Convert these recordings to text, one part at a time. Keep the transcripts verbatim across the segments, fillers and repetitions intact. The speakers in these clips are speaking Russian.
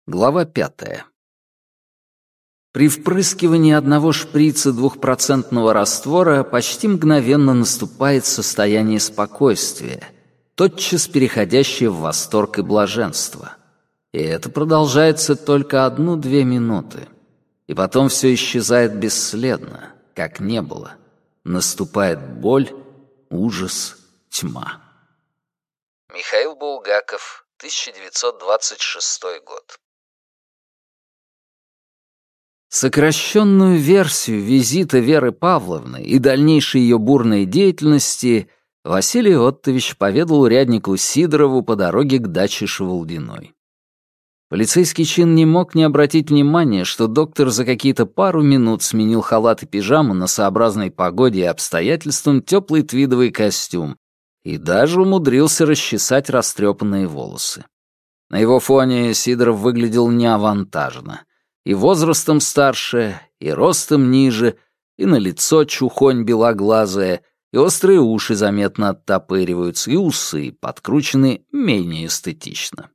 Глава пятая. При впрыскивании одного шприца двухпроцентного раствора почти мгновенно наступает состояние спокойствия, тотчас переходящее в восторг и блаженство. И это продолжается только одну-две минуты. И потом все исчезает бесследно, как не было. Наступает боль, ужас, тьма. Михаил Булгаков, тысяча девятьсот двадцать шестой год. Сокращенную версию визита Веры Павловны и дальнейшей ее бурной деятельности Василий Оттович поведал уряднику Сидорову по дороге к даче Шевалдиной. Полицейский чин не мог не обратить внимания, что доктор за какие-то пару минут сменил халат и пижаму на сообразной погоде и обстоятельствам теплый твидовый костюм и даже умудрился расчесать растрепанные волосы. На его фоне Сидоров выглядел неавантажно. И возрастом старше, и ростом ниже, и на лицо чухонь белоглазая, и острые уши заметно оттопыриваются, и усы подкручены менее эстетично.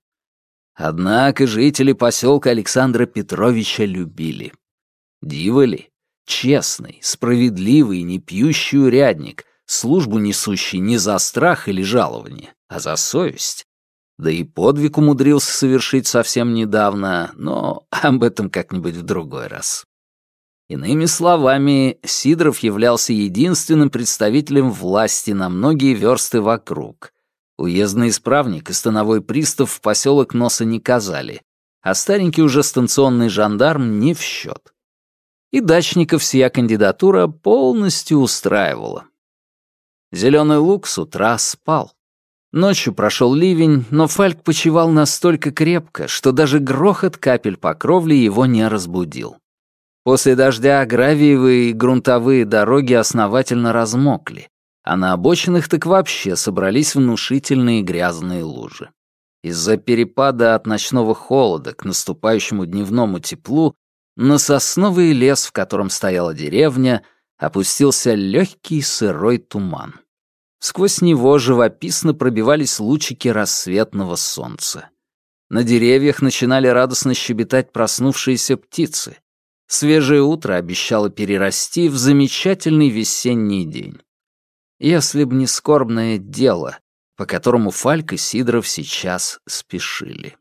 Однако жители поселка Александра Петровича любили. Диво ли? Честный, справедливый, не пьющий урядник, службу несущий не за страх или жалование, а за совесть. Да и подвиг умудрился совершить совсем недавно, но об этом как-нибудь в другой раз. Иными словами, Сидоров являлся единственным представителем власти на многие версты вокруг. Уездный исправник и становой пристав в поселок носа не казали, а старенький уже станционный жандарм не в счет. И дачников сия кандидатура полностью устраивала. Зеленый луг с утра спал. Ночью прошел ливень, но Фальк почивал настолько крепко, что даже грохот капель по кровле его не разбудил. После дождя гравиевые и грунтовые дороги основательно размокли, а на обочинах так вообще собрались внушительные грязные лужи. Из-за перепада от ночного холода к наступающему дневному теплу на сосновый лес, в котором стояла деревня, опустился легкий сырой туман. Сквозь него живописно пробивались лучики рассветного солнца. На деревьях начинали радостно щебетать проснувшиеся птицы. Свежее утро обещало перерасти в замечательный весенний день. Если б не скорбное дело, по которому Фальк и Сидоров сейчас спешили.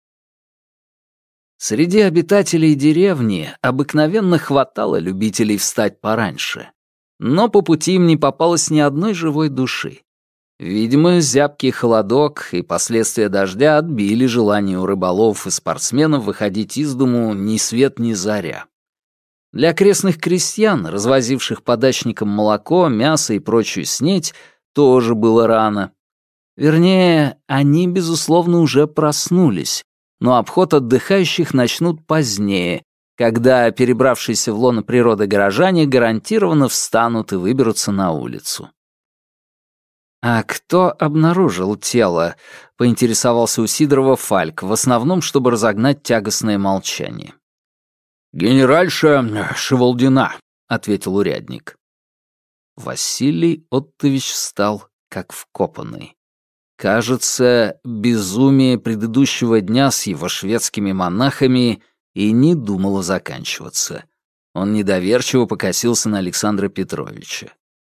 Среди обитателей деревни обыкновенно хватало любителей встать пораньше. Но по пути им не попалось ни одной живой души. Видимо, зябкий холодок и последствия дождя отбили желание у рыболовов и спортсменов выходить из дому ни свет ни заря. Для окрестных крестьян, развозивших по дачникам молоко, мясо и прочую снеть, тоже было рано. Вернее, они, безусловно, уже проснулись, но обход отдыхающих начнут позднее, когда перебравшиеся в лоно природы горожане гарантированно встанут и выберутся на улицу. «А кто обнаружил тело?» — поинтересовался у Сидорова Фальк, в основном, чтобы разогнать тягостное молчание. «Генеральша Шевалдина», — ответил урядник. Василий Оттович встал, как вкопанный. Кажется, безумие предыдущего дня с его шведскими монахами и не думало заканчиваться. Он недоверчиво покосился на Александра Петровича.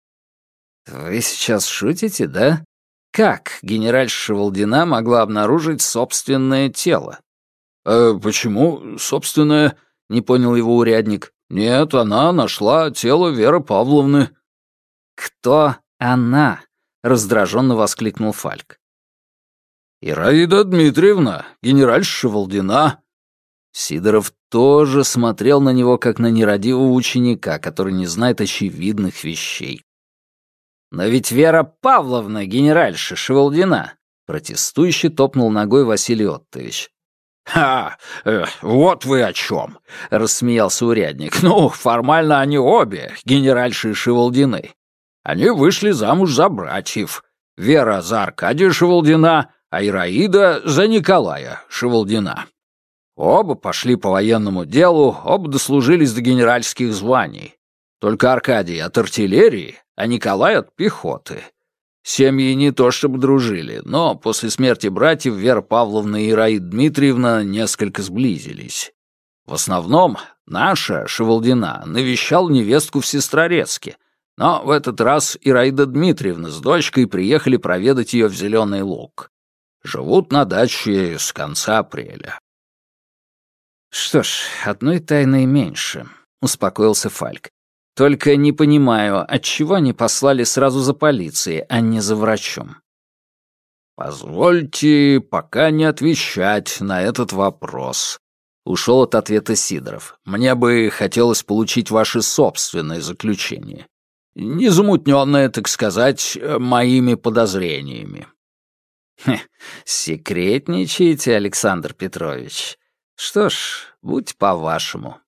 «Вы сейчас шутите, да? Как генеральша Шевалдина могла обнаружить собственное тело?» «Э, почему собственное?» — не понял его урядник. «Нет, она нашла тело Веры Павловны». «Кто она?» — раздраженно воскликнул Фальк. «Ираида Дмитриевна, генеральша Шевалдина». Сидоров тоже смотрел на него, как на нерадивого ученика, который не знает очевидных вещей. «Но ведь Вера Павловна, генеральша Шевалдина!» Протестующе топнул ногой Василий Оттович. «Ха! Э, вот вы о чем!» — рассмеялся урядник. «Ну, формально они обе, генеральши Шевалдины. Они вышли замуж за братьев. Вера за Аркадия Шевалдина, а Ираида за Николая Шевалдина. Оба пошли по военному делу, оба дослужились до генеральских званий. Только Аркадий от артиллерии, а Николай от пехоты. Семьи не то чтобы дружили, но после смерти братьев Вера Павловна и Ираида Дмитриевна несколько сблизились. В основном наша, Шевалдина, навещал невестку в Сестрорецке, но в этот раз Ираида Дмитриевна с дочкой приехали проведать ее в Зеленый Луг. Живут на даче с конца апреля. «Что ж, одной тайной меньше», — успокоился Фальк. «Только не понимаю, отчего они послали сразу за полицией, а не за врачом?» «Позвольте пока не отвечать на этот вопрос», — ушел от ответа Сидоров. «Мне бы хотелось получить ваше собственное заключение, незамутненное, так сказать, моими подозрениями». «Хе, секретничаете, Александр Петрович. Что ж, будь по-вашему».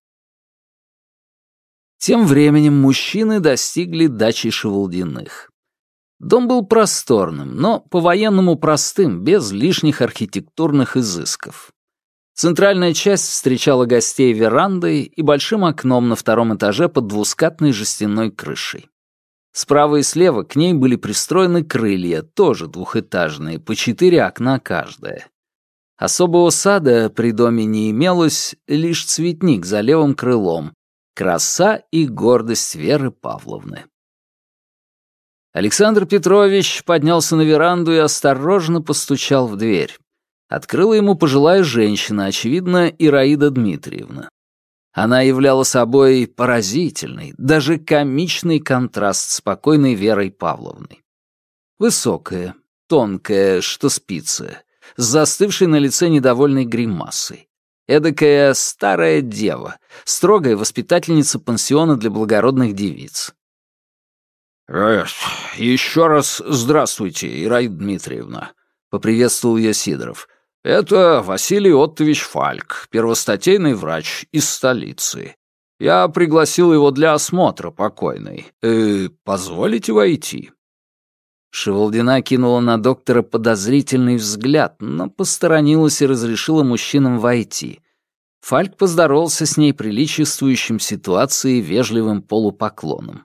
Тем временем мужчины достигли дачи Шевалдиных. Дом был просторным, но по-военному простым, без лишних архитектурных изысков. Центральная часть встречала гостей верандой и большим окном на втором этаже под двускатной жестяной крышей. Справа и слева к ней были пристроены крылья, тоже двухэтажные, по четыре окна каждое. Особого сада при доме не имелось, лишь цветник за левым крылом. Краса и гордость Веры Павловны. Александр Петрович поднялся на веранду и осторожно постучал в дверь. Открыла ему пожилая женщина, очевидно, Ираида Дмитриевна. Она являла собой поразительный, даже комичный контраст с спокойной Верой Павловной. Высокая, тонкая, что спица, с застывшей на лице недовольной гримасой. Эдакая старая дева, строгая воспитательница пансиона для благородных девиц. «Э, «Еще раз здравствуйте, Ираида Дмитриевна», — поприветствовал ее Сидоров. «Это Василий Оттович Фальк, первостатейный врач из столицы. Я пригласил его для осмотра покойной. Э, позволите войти?» Шевалдина кинула на доктора подозрительный взгляд, но посторонилась и разрешила мужчинам войти. Фальк поздоровался с ней приличествующим ситуации вежливым полупоклоном.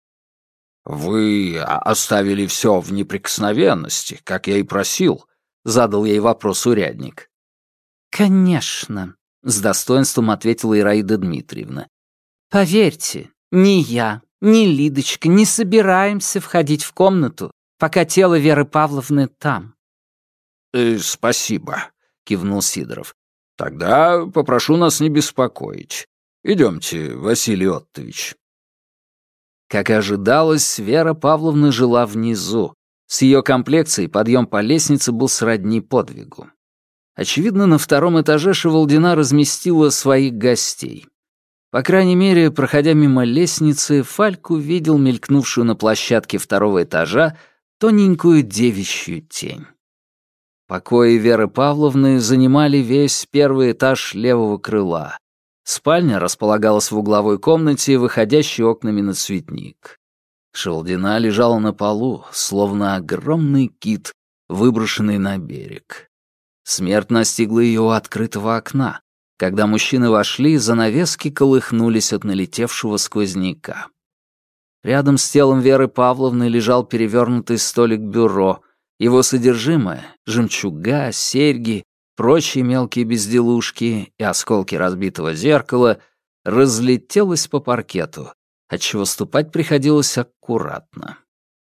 «Вы оставили все в неприкосновенности, как я и просил», — задал ей вопрос урядник. «Конечно», — с достоинством ответила Ираида Дмитриевна. «Поверьте, ни я, ни Лидочка не собираемся входить в комнату, пока тело Веры Павловны там». «Э, «Спасибо», — кивнул Сидоров. «Тогда попрошу нас не беспокоить. Идемте, Василий Оттович». Как и ожидалось, Вера Павловна жила внизу. С ее комплекцией подъем по лестнице был сродни подвигу. Очевидно, на втором этаже Шевалдина разместила своих гостей. По крайней мере, проходя мимо лестницы, Фальк увидел мелькнувшую на площадке второго этажа тоненькую девичью тень. Покои Веры Павловны занимали весь первый этаж левого крыла. Спальня располагалась в угловой комнате, выходящей окнами на цветник. Шевалдина лежала на полу, словно огромный кит, выброшенный на берег. Смерть настигла ее у открытого окна. Когда мужчины вошли, занавески колыхнулись от налетевшего сквозняка. Рядом с телом Веры Павловны лежал перевернутый столик-бюро. Его содержимое — жемчуга, серьги, прочие мелкие безделушки и осколки разбитого зеркала — разлетелось по паркету, отчего ступать приходилось аккуратно.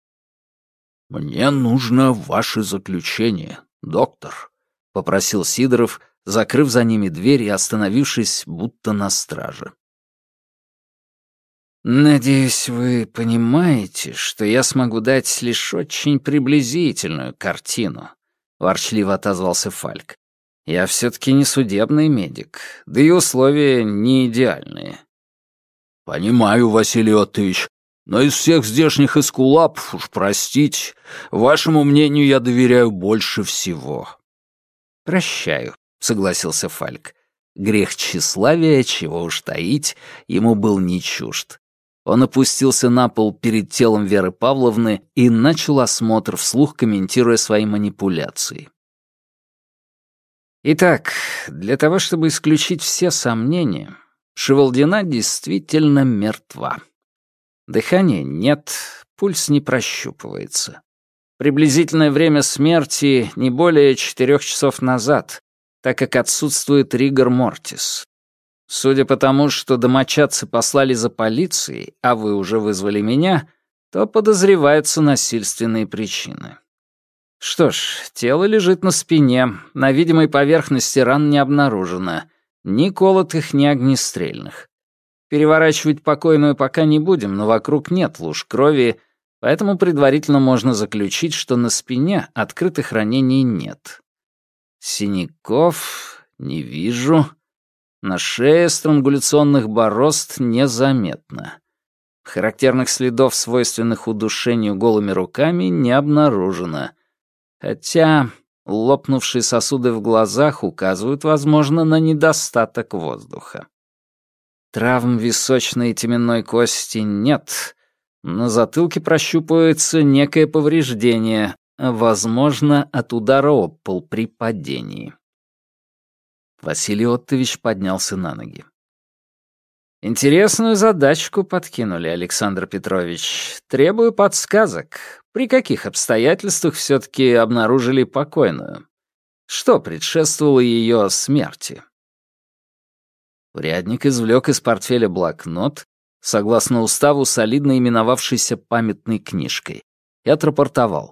«Мне нужно ваше заключение, доктор», — попросил Сидоров, закрыв за ними дверь и остановившись, будто на страже. «Надеюсь, вы понимаете, что я смогу дать лишь очень приблизительную картину», — ворчливо отозвался Фальк. «Я все-таки не судебный медик, да и условия не идеальные». «Понимаю, Василий Оттович, но из всех здешних эскулапов, уж простите, вашему мнению я доверяю больше всего». «Прощаю», — согласился Фальк. Грех тщеславия, чего уж таить, ему был не чужд. Он опустился на пол перед телом Веры Павловны и начал осмотр, вслух комментируя свои манипуляции. Итак, для того, чтобы исключить все сомнения, Шевалдина действительно мертва. Дыхания нет, пульс не прощупывается. Приблизительное время смерти не более четырех часов назад, так как отсутствует ригор мортис. Судя по тому, что домочадцы послали за полицией, а вы уже вызвали меня, то подозреваются насильственные причины. Что ж, тело лежит на спине, на видимой поверхности ран не обнаружено, ни колотых, ни огнестрельных. Переворачивать покойную пока не будем, но вокруг нет луж крови, поэтому предварительно можно заключить, что на спине открытых ранений нет. Синяков не вижу. На шее странгуляционных борозд незаметно. Характерных следов, свойственных удушению голыми руками, не обнаружено. Хотя лопнувшие сосуды в глазах указывают, возможно, на недостаток воздуха. Травм височной и теменной кости нет. На затылке прощупывается некое повреждение, возможно, от удара об пол при падении. Василий Оттович поднялся на ноги. «Интересную задачку подкинули, Александр Петрович. Требую подсказок. При каких обстоятельствах все-таки обнаружили покойную? Что предшествовало ее смерти?» Урядник извлек из портфеля блокнот, согласно уставу, солидно именовавшийся памятной книжкой, и отрапортовал.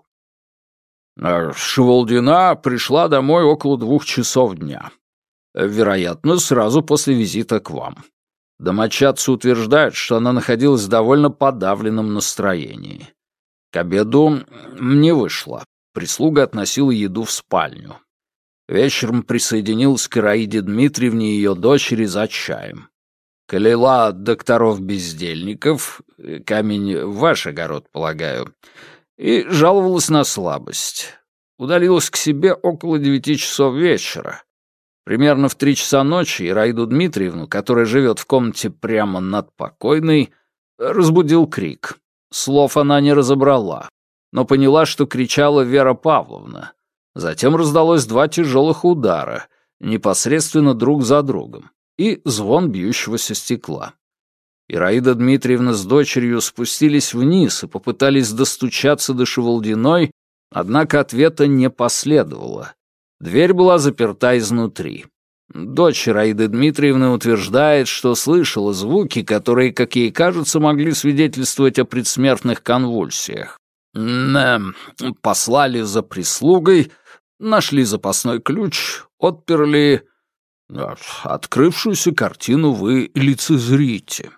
«Шевалдина пришла домой около двух часов дня. Вероятно, сразу после визита к вам. Домочадцы утверждают, что она находилась в довольно подавленном настроении. К обеду не вышла. Прислуга относила еду в спальню. Вечером присоединилась к Ираиде Дмитриевне и ее дочери за чаем. Калила от докторов-бездельников, камень в ваш огород, полагаю, и жаловалась на слабость. Удалилась к себе около девяти часов вечера. Примерно в три часа ночи Ираиду Дмитриевну, которая живет в комнате прямо над покойной, разбудил крик. Слов она не разобрала, но поняла, что кричала Вера Павловна. Затем раздалось два тяжелых удара, непосредственно друг за другом, и звон бьющегося стекла. Ираида Дмитриевна с дочерью спустились вниз и попытались достучаться до Шевалдиной, однако ответа не последовало. Дверь была заперта изнутри. Дочь Ираиды Дмитриевны утверждает, что слышала звуки, которые, как ей кажется, могли свидетельствовать о предсмертных конвульсиях. Эм, послали за прислугой, нашли запасной ключ, отперли. Открывшуюся картину вы лицезрите.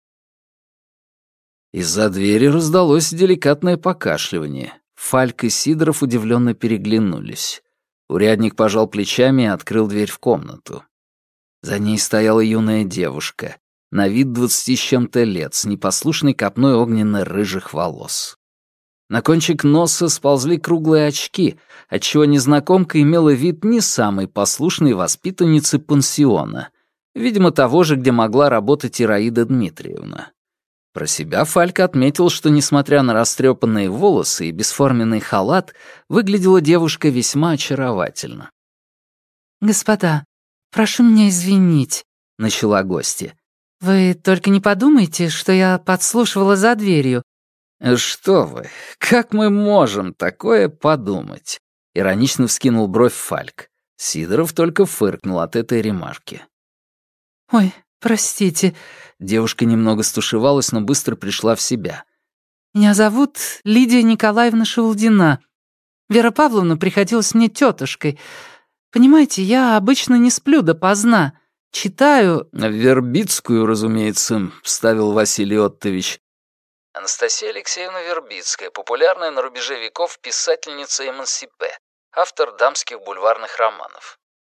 Из-за двери раздалось деликатное покашливание. Фальк и Сидоров удивленно переглянулись. Урядник пожал плечами и открыл дверь в комнату. За ней стояла юная девушка, на вид двадцати с чем-то лет, с непослушной копной огненно-рыжих волос. На кончик носа сползли круглые очки, отчего незнакомка имела вид не самой послушной воспитанницы пансиона, видимо, того же, где могла работать Ираида Дмитриевна. Про себя Фалька отметил, что, несмотря на растрепанные волосы и бесформенный халат, выглядела девушка весьма очаровательно. «Господа, прошу меня извинить», — начала гостья. «Вы только не подумайте, что я подслушивала за дверью». «Что вы, как мы можем такое подумать?» — иронично вскинул бровь Фальк. Сидоров только фыркнул от этой ремарки. «Ой, простите». Девушка немного стушевалась, но быстро пришла в себя. «Меня зовут Лидия Николаевна Шевалдина. Вера Павловна приходилась мне тетушкой. Понимаете, я обычно не сплю допоздна. Читаю...» «Вербицкую, разумеется», — вставил Василий Оттович. Анастасия Алексеевна Вербицкая, популярная на рубеже веков писательница эмансипе, автор дамских бульварных романов.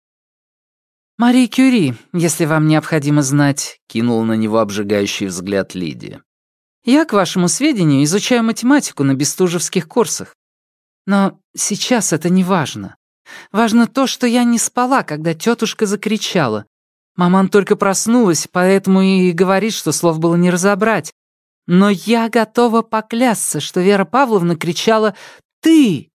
«Мари Кюри, если вам необходимо знать», — кинула на него обжигающий взгляд Лидия. «Я, к вашему сведению, изучаю математику на бестужевских курсах. Но сейчас это не важно. Важно то, что я не спала, когда тетушка закричала. Маман только проснулась, поэтому и говорит, что слов было не разобрать. Но я готова поклясться, что Вера Павловна кричала «Ты!».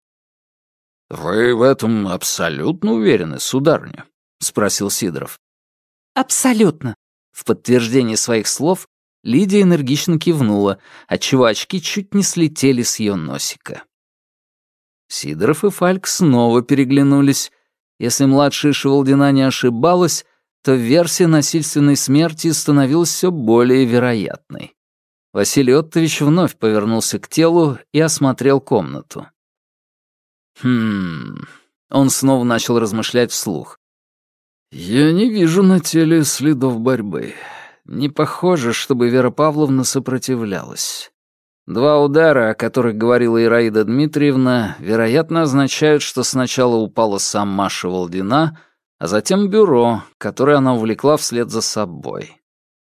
«Вы в этом абсолютно уверены, сударыня?» — спросил Сидоров. «Абсолютно». В подтверждение своих слов Лидия энергично кивнула, отчего очки чуть не слетели с ее носика. Сидоров и Фальк снова переглянулись. Если младшая Шевалдина не ошибалась, то версия насильственной смерти становилась все более вероятной. Василий Оттович вновь повернулся к телу и осмотрел комнату. «Хм...» Он снова начал размышлять вслух. «Я не вижу на теле следов борьбы. Не похоже, чтобы Вера Павловна сопротивлялась. Два удара, о которых говорила Ираида Дмитриевна, вероятно, означают, что сначала упала сама Шевалдина, а затем бюро, которое она увлекла вслед за собой».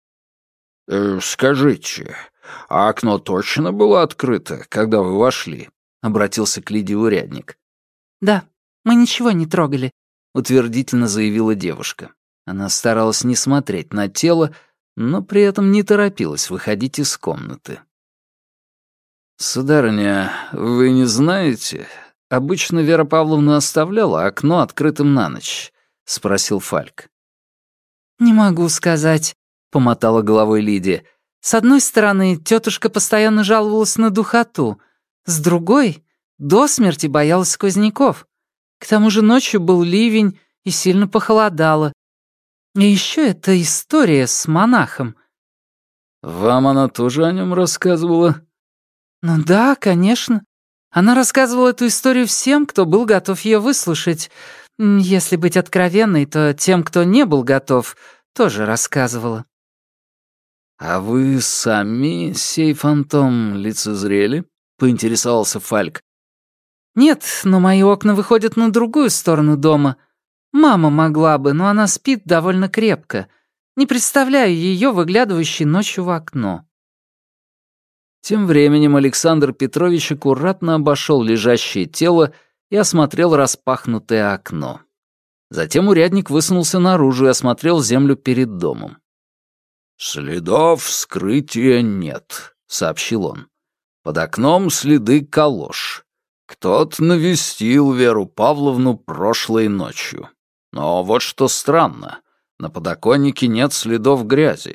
«Э, «Скажите, а окно точно было открыто, когда вы вошли?» — обратился к Лидии урядник. «Да, мы ничего не трогали», — утвердительно заявила девушка. Она старалась не смотреть на тело, но при этом не торопилась выходить из комнаты. «Сударыня, вы не знаете, обычно Вера Павловна оставляла окно открытым на ночь?» — спросил Фальк. «Не могу сказать», — помотала головой Лидия. «С одной стороны, тетушка постоянно жаловалась на духоту, с другой — до смерти боялась сквозняков. К тому же ночью был ливень и сильно похолодало. И еще эта история с монахом». «Вам она тоже о нем рассказывала?» «Ну да, конечно. Она рассказывала эту историю всем, кто был готов ее выслушать. Если быть откровенной, то тем, кто не был готов, тоже рассказывала». «А вы сами сей фантом лицезрели?» — поинтересовался Фальк. «Нет, но мои окна выходят на другую сторону дома. Мама могла бы, но она спит довольно крепко. Не представляю ее, выглядывающей ночью в окно». Тем временем Александр Петрович аккуратно обошел лежащее тело и осмотрел распахнутое окно. Затем урядник высунулся наружу и осмотрел землю перед домом. «Следов вскрытия нет», — сообщил он. «Под окном следы калош. Кто-то навестил Веру Павловну прошлой ночью. Но вот что странно, на подоконнике нет следов грязи».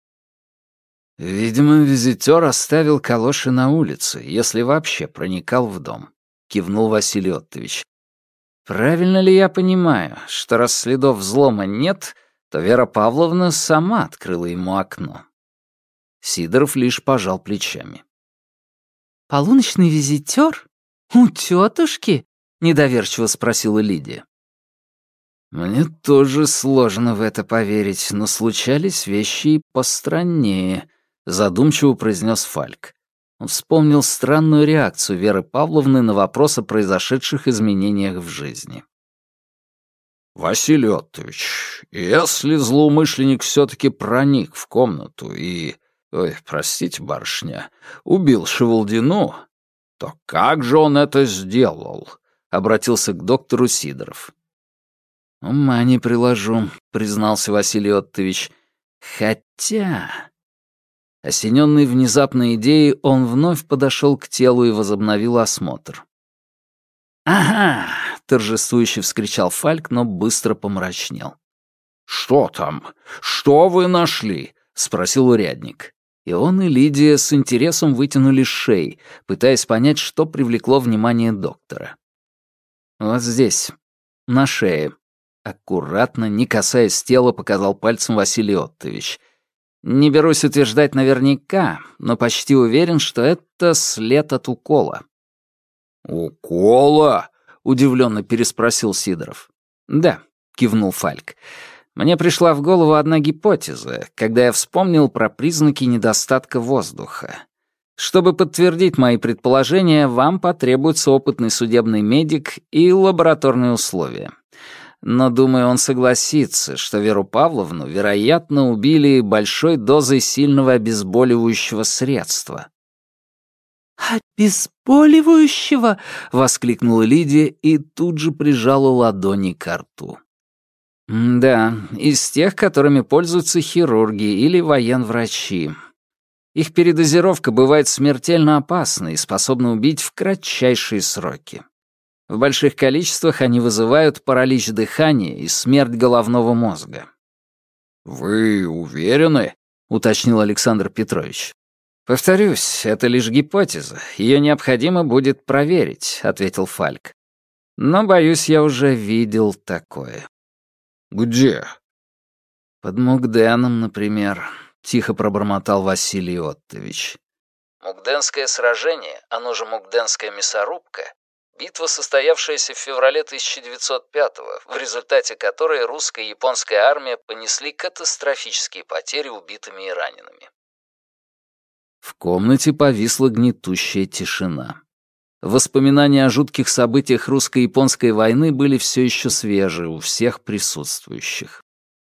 «Видимо, визитер оставил калоши на улице, если вообще проникал в дом», — кивнул Василий Оттович. «Правильно ли я понимаю, что раз следов взлома нет, то Вера Павловна сама открыла ему окно?» Сидоров лишь пожал плечами. «Полуночный визитер? У тетушки?» — недоверчиво спросила Лидия. «Мне тоже сложно в это поверить, но случались вещи и постраннее», — задумчиво произнес Фальк. Он вспомнил странную реакцию Веры Павловны на вопрос о произошедших изменениях в жизни. «Василий Оттович, если злоумышленник все-таки проник в комнату и... Ой, простите, барышня, убил Шевалдину, то как же он это сделал?» — обратился к доктору Сидоров. «Ума не приложу», — признался Василий Оттович. «Хотя...» Осененный внезапной идеей, он вновь подошел к телу и возобновил осмотр. «Ага!» — торжествующе вскричал Фальк, но быстро помрачнел. «Что там? Что вы нашли?» — спросил урядник. И он, и Лидия с интересом вытянули шеи, пытаясь понять, что привлекло внимание доктора. «Вот здесь, на шее», — аккуратно, не касаясь тела, показал пальцем Василий Оттович. «Не берусь утверждать наверняка, но почти уверен, что это след от укола». «Укола?» — удивленно переспросил Сидоров. «Да», — кивнул Фальк. «Мне пришла в голову одна гипотеза, когда я вспомнил про признаки недостатка воздуха. Чтобы подтвердить мои предположения, вам потребуется опытный судебный медик и лабораторные условия. Но, думаю, он согласится, что Веру Павловну, вероятно, убили большой дозой сильного обезболивающего средства». «Обезболивающего?» — воскликнула Лидия и тут же прижала ладони к рту. «Да, из тех, которыми пользуются хирурги или военврачи. Их передозировка бывает смертельно опасной и способна убить в кратчайшие сроки. В больших количествах они вызывают паралич дыхания и смерть головного мозга». «Вы уверены?» — уточнил Александр Петрович. «Повторюсь, это лишь гипотеза. Ее необходимо будет проверить», — ответил Фальк. «Но, боюсь, я уже видел такое». «Где?» «Под Мугденом, например», — тихо пробормотал Василий Оттович. Мугденское сражение, оно же Мугденская мясорубка, битва, состоявшаяся в феврале тысяча девятьсот пятого, в результате которой русская и японская армия понесли катастрофические потери убитыми и ранеными. В комнате повисла гнетущая тишина. Воспоминания о жутких событиях русско-японской войны были все еще свежи у всех присутствующих.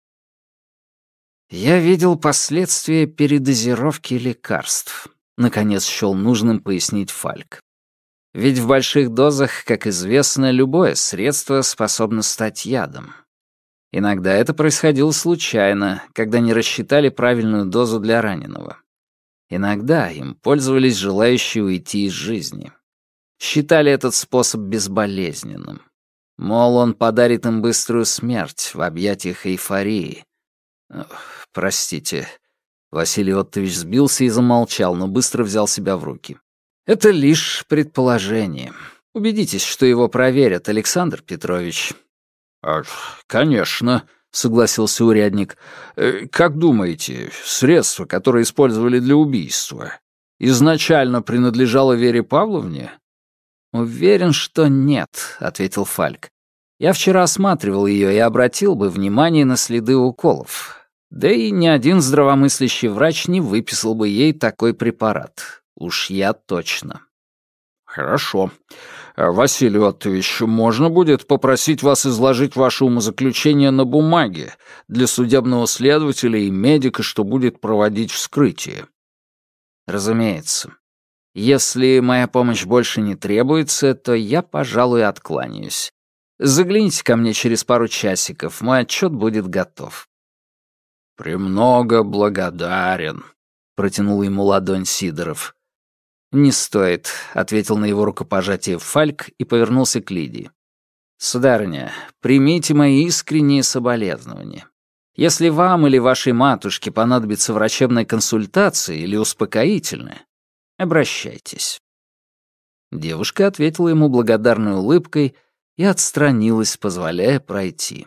«Я видел последствия передозировки лекарств», — наконец счел нужным пояснить Фальк. «Ведь в больших дозах, как известно, любое средство способно стать ядом. Иногда это происходило случайно, когда не рассчитали правильную дозу для раненого. Иногда им пользовались желающие уйти из жизни. Считали этот способ безболезненным. Мол, он подарит им быструю смерть в объятиях эйфории. Ох, простите». Василий Оттович сбился и замолчал, но быстро взял себя в руки. «Это лишь предположение. Убедитесь, что его проверят, Александр Петрович». А, «Конечно», — согласился урядник. «Как думаете, средство, которое использовали для убийства, изначально принадлежало Вере Павловне?» «Уверен, что нет», — ответил Фальк. «Я вчера осматривал ее и обратил бы внимание на следы уколов. Да и ни один здравомыслящий врач не выписал бы ей такой препарат. Уж я точно». «Хорошо. Василий Оттович, можно будет попросить вас изложить ваше умозаключение на бумаге для судебного следователя и медика, что будет проводить вскрытие?» «Разумеется. Если моя помощь больше не требуется, то я, пожалуй, откланяюсь. Загляните ко мне через пару часиков, мой отчет будет готов». «Премного благодарен», — протянул ему ладонь Сидоров. «Не стоит», — ответил на его рукопожатие Фальк и повернулся к Лидии. «Сударыня, примите мои искренние соболезнования. Если вам или вашей матушке понадобится врачебная консультация или успокоительная, обращайтесь». Девушка ответила ему благодарной улыбкой и отстранилась, позволяя пройти.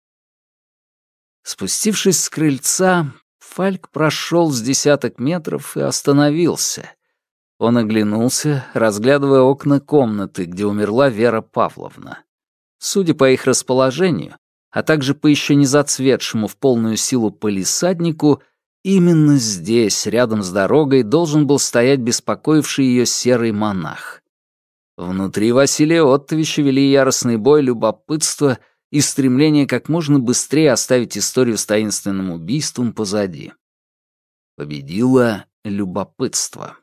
Спустившись с крыльца, Фальк прошел с десяток метров и остановился. Он оглянулся, разглядывая окна комнаты, где умерла Вера Павловна. Судя по их расположению, а также по еще не зацветшему в полную силу палисаднику, именно здесь, рядом с дорогой, должен был стоять беспокоивший ее серый монах. Внутри Василия Оттовича вели яростный бой любопытства и стремление как можно быстрее оставить историю с таинственным убийством позади. Победило любопытство.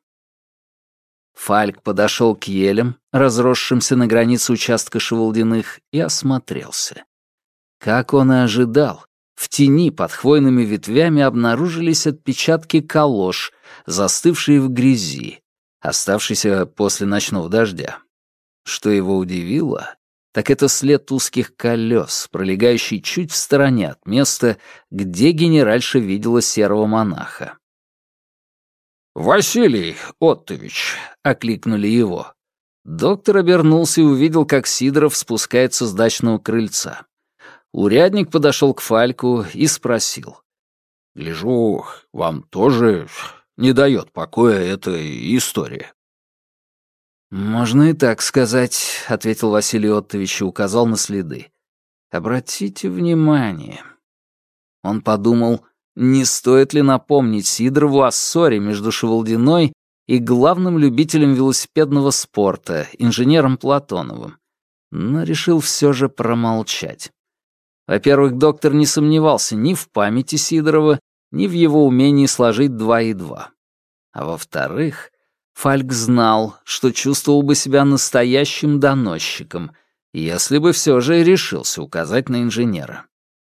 Фальк подошел к елям, разросшимся на границе участка Шевалдиных, и осмотрелся. Как он и ожидал, в тени под хвойными ветвями обнаружились отпечатки калош, застывшие в грязи, оставшиеся после ночного дождя. Что его удивило, так это след узких колес, пролегающий чуть в стороне от места, где генеральша видела серого монаха. «Василий Оттович!» — окликнули его. Доктор обернулся и увидел, как Сидоров спускается с дачного крыльца. Урядник подошел к Фальку и спросил. «Гляжу, вам тоже не дает покоя эта история?» «Можно и так сказать», — ответил Василий Оттович и указал на следы. «Обратите внимание». Он подумал, не стоит ли напомнить Сидорову о ссоре между Шевалдиной и главным любителем велосипедного спорта, инженером Платоновым, но решил все же промолчать. Во-первых, доктор не сомневался ни в памяти Сидорова, ни в его умении сложить два и два. А во-вторых, Фальк знал, что чувствовал бы себя настоящим доносчиком, если бы все же решился указать на инженера.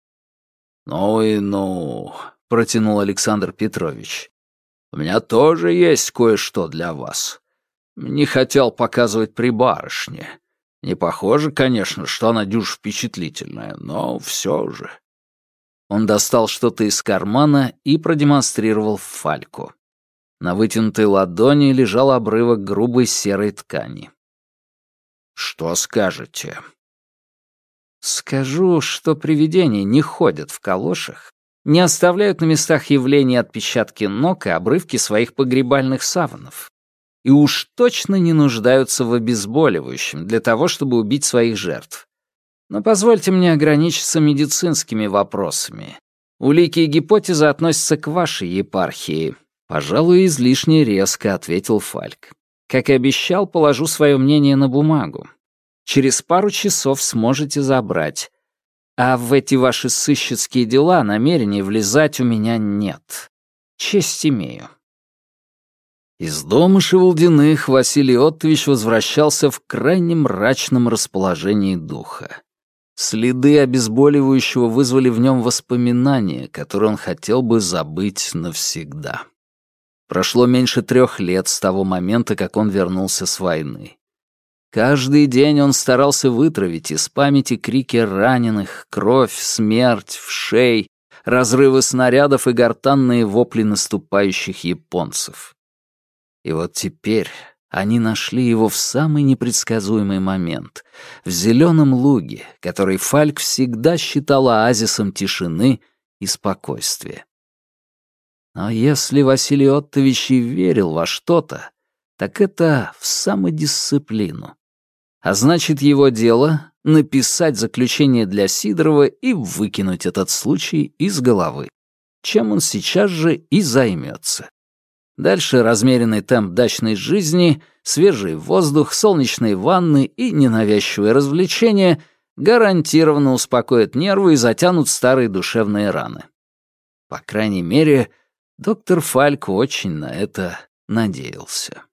«Ну и ну», — протянул Александр Петрович, — «у меня тоже есть кое-что для вас. Не хотел показывать при барышне. Не похоже, конечно, что она дюж впечатлительная, но все же». Он достал что-то из кармана и продемонстрировал Фальку. На вытянутой ладони лежал обрывок грубой серой ткани. «Что скажете?» «Скажу, что привидения не ходят в калошах, не оставляют на местах явлений отпечатки ног и обрывки своих погребальных саванов. И уж точно не нуждаются в обезболивающем для того, чтобы убить своих жертв. Но позвольте мне ограничиться медицинскими вопросами. Улики и гипотезы относятся к вашей епархии». «Пожалуй, излишне резко», — ответил Фальк. «Как и обещал, положу свое мнение на бумагу. Через пару часов сможете забрать. А в эти ваши сыщицкие дела намерений влезать у меня нет. Честь имею». Из дома Шевалдиных Василий Оттович возвращался в крайне мрачном расположении духа. Следы обезболивающего вызвали в нем воспоминания, которые он хотел бы забыть навсегда. Прошло меньше трех лет с того момента, как он вернулся с войны. Каждый день он старался вытравить из памяти крики раненых, кровь, смерть, вшей, разрывы снарядов и гортанные вопли наступающих японцев. И вот теперь они нашли его в самый непредсказуемый момент, в зеленом луге, который Фальк всегда считал оазисом тишины и спокойствия. Но если Василий Оттович и верил во что-то, так это в самодисциплину. А значит, его дело — написать заключение для Сидорова и выкинуть этот случай из головы, чем он сейчас же и займется. Дальше размеренный темп дачной жизни, свежий воздух, солнечные ванны и ненавязчивые развлечения гарантированно успокоят нервы и затянут старые душевные раны. По крайней мере, доктор Фальк очень на это надеялся.